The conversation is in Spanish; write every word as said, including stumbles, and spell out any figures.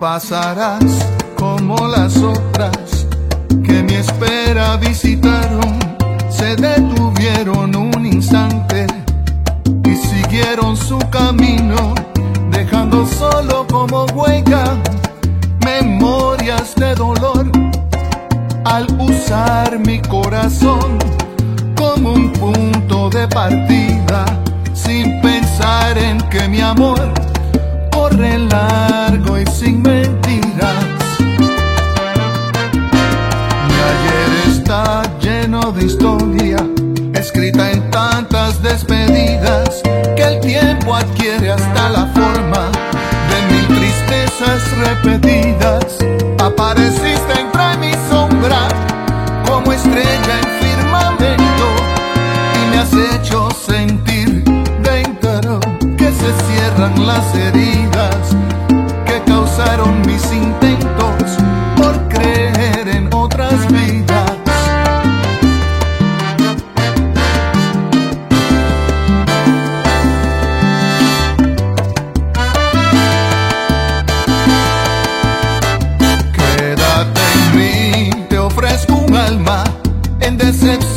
pasarás como las otras que mi espera visitaron, se detuvieron un instante y siguieron su camino, dejando solo como huella memorias de dolor, al usar mi corazón como un punto de partida, sin pensar en que mi amor corre largo y sin mentiras. Mi ayer está lleno de historia, escrita en tantas despedidas, que el tiempo adquiere hasta la forma de mil tristezas repetidas. Apareciste entre mi sombra como estrella en firmamento y me has hecho sentir dentro que se cierran las heridas que causaron mis intentos por creer en otras vidas. Quédate en mí, te ofrezco un alma en decepción